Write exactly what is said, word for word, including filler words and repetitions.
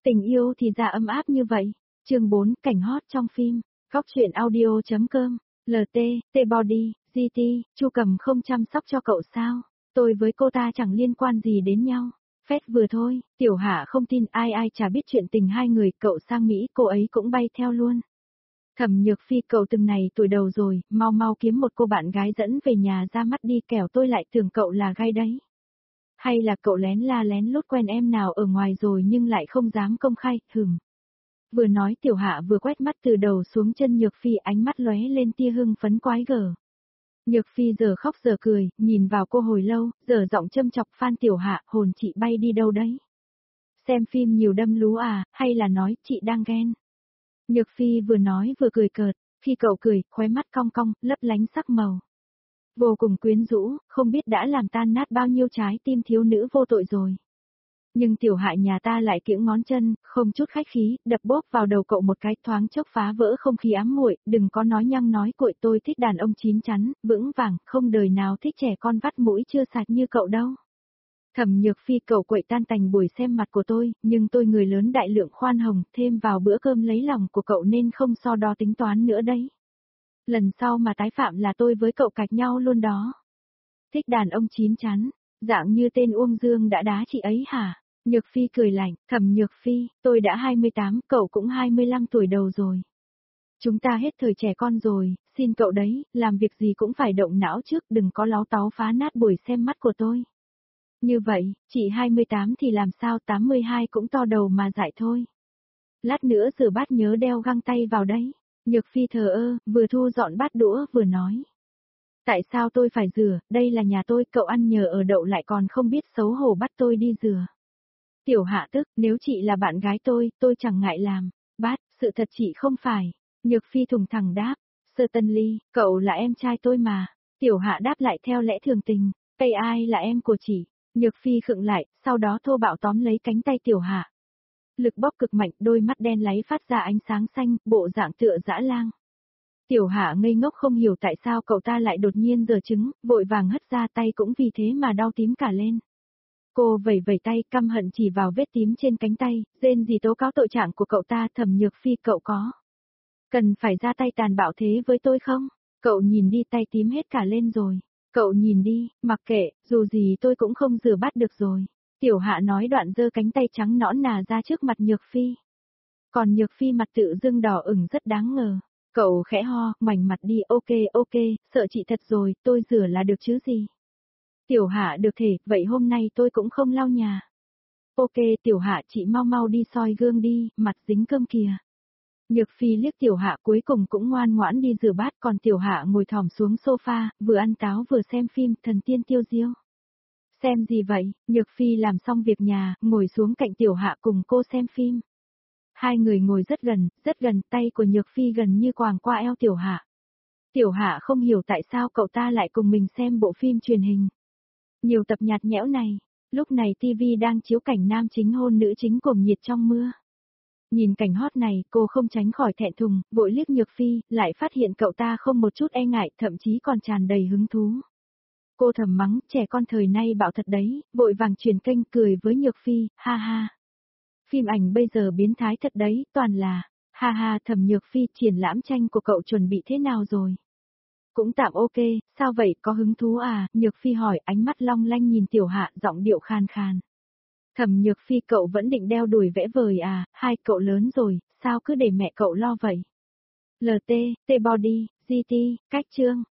Tình yêu thì ra ấm áp như vậy. Chương bốn, cảnh hot trong phim. Góc truyện audio.com. lờ tê, T-Body, giê tê, Chu Cầm không chăm sóc cho cậu sao? Tôi với cô ta chẳng liên quan gì đến nhau. Phét vừa thôi, Tiểu Hạ không tin ai ai chả biết chuyện tình hai người, cậu sang Mỹ cô ấy cũng bay theo luôn. Thẩm Nhược Phi, cậu từng này tuổi đầu rồi, mau mau kiếm một cô bạn gái dẫn về nhà ra mắt đi, kẻo tôi lại tưởng cậu là gay đấy. Hay là cậu lén la lén lút quen em nào ở ngoài rồi nhưng lại không dám công khai, hừm. Vừa nói Tiểu Hạ vừa quét mắt từ đầu xuống chân Nhược Phi, ánh mắt lóe lên tia hưng phấn quái gở. Nhược Phi giờ khóc giờ cười, nhìn vào cô hồi lâu, giờ giọng châm chọc Phan Tiểu Hạ, hồn chị bay đi đâu đấy? Xem phim nhiều đâm lú à, hay là nói chị đang ghen? Nhược Phi vừa nói vừa cười cợt, khi cậu cười, khóe mắt cong cong, lấp lánh sắc màu. Vô cùng quyến rũ, không biết đã làm tan nát bao nhiêu trái tim thiếu nữ vô tội rồi. Nhưng Tiểu Hạ nhà ta lại kiễng ngón chân, không chút khách khí, đập bốp vào đầu cậu một cái, thoáng chốc phá vỡ không khí ám muội, đừng có nói nhăng nói cuội, tôi thích đàn ông chín chắn, vững vàng, không đời nào thích trẻ con vắt mũi chưa sạch như cậu đâu. Thẩm Nhược Phi, cậu quậy tan tành buổi xem mặt của tôi, nhưng tôi người lớn đại lượng khoan hồng, thêm vào bữa cơm lấy lòng của cậu nên không so đo tính toán nữa đấy. Lần sau mà tái phạm là tôi với cậu cạch nhau luôn đó. Thích đàn ông chín chắn, dạng như tên Uông Dương đã đá chị ấy hả? Nhược Phi cười lạnh, Thẩm Nhược Phi, tôi đã hai mươi tám, cậu cũng hai mươi lăm tuổi đầu rồi. Chúng ta hết thời trẻ con rồi, xin cậu đấy, làm việc gì cũng phải động não trước, đừng có láo táo phá nát buổi xem mắt của tôi. Như vậy, chị hai mươi tám thì làm sao, tám mươi hai cũng to đầu mà dại thôi. Lát nữa rửa bát nhớ đeo găng tay vào đấy. Nhược Phi thờ ơ, vừa thu dọn bát đũa vừa nói. Tại sao tôi phải rửa, đây là nhà tôi, cậu ăn nhờ ở đậu lại còn không biết xấu hổ bắt tôi đi rửa. Tiểu Hạ tức, nếu chị là bạn gái tôi, tôi chẳng ngại làm. Bát, sự thật chị không phải. Nhược Phi thùng thẳng đáp, Certainly, cậu là em trai tôi mà. Tiểu Hạ đáp lại theo lẽ thường tình, cây ai là em của chị. Nhược Phi khựng lại, sau đó thô bạo tóm lấy cánh tay Tiểu Hạ. Lực bóp cực mạnh, đôi mắt đen láy phát ra ánh sáng xanh, bộ dạng tựa dã lang. Tiểu Hạ ngây ngốc không hiểu tại sao cậu ta lại đột nhiên giở trứng, vội vàng hất ra, tay cũng vì thế mà đau tím cả lên. Cô vẩy vẩy tay, căm hận chỉ vào vết tím trên cánh tay, rên gì tố cáo tội trạng của cậu ta. Thẩm Nhược Phi, cậu có cần phải ra tay tàn bạo thế với tôi không? Cậu nhìn đi, tay tím hết cả lên rồi. Cậu nhìn đi, mặc kệ, dù gì tôi cũng không rửa bát được rồi. Tiểu Hạ nói đoạn giơ cánh tay trắng nõn nà ra trước mặt Nhược Phi. Còn Nhược Phi mặt tự dưng đỏ ửng rất đáng ngờ. Cậu khẽ ho, ngoảnh mặt đi, ok ok, sợ chị thật rồi, tôi rửa là được chứ gì. Tiểu Hạ được thể, vậy hôm nay tôi cũng không lau nhà. Ok Tiểu Hạ, chị mau mau đi soi gương đi, mặt dính cơm kìa. Nhược Phi liếc Tiểu Hạ cuối cùng cũng ngoan ngoãn đi rửa bát, còn Tiểu Hạ ngồi thỏm xuống sofa, vừa ăn táo vừa xem phim Thần Tiên Tiêu Diêu. Xem gì vậy? Nhược Phi làm xong việc nhà, ngồi xuống cạnh Tiểu Hạ cùng cô xem phim. Hai người ngồi rất gần, rất gần, tay của Nhược Phi gần như quàng qua eo Tiểu Hạ. Tiểu Hạ không hiểu tại sao cậu ta lại cùng mình xem bộ phim truyền hình. Nhiều tập nhạt nhẽo này, lúc này ti vi đang chiếu cảnh nam chính hôn nữ chính cuồng nhiệt trong mưa. Nhìn cảnh hot này, cô không tránh khỏi thẹn thùng, vội liếc Nhược Phi, lại phát hiện cậu ta không một chút e ngại, thậm chí còn tràn đầy hứng thú. Cô thầm mắng, trẻ con thời nay bạo thật đấy, vội vàng chuyển kênh cười với Nhược Phi, ha ha. Phim ảnh bây giờ biến thái thật đấy, toàn là, ha ha. Thẩm Nhược Phi, triển lãm tranh của cậu chuẩn bị thế nào rồi? Cũng tạm ok, sao vậy, có hứng thú à? Nhược Phi hỏi, ánh mắt long lanh nhìn Tiểu Hạ, giọng điệu khàn khàn. Thẩm Nhược Phi, cậu vẫn định đeo đuổi vẽ vời à? Hai cậu lớn rồi, sao cứ để mẹ cậu lo vậy? lờ tê, T-Body, giê tê, cách chương.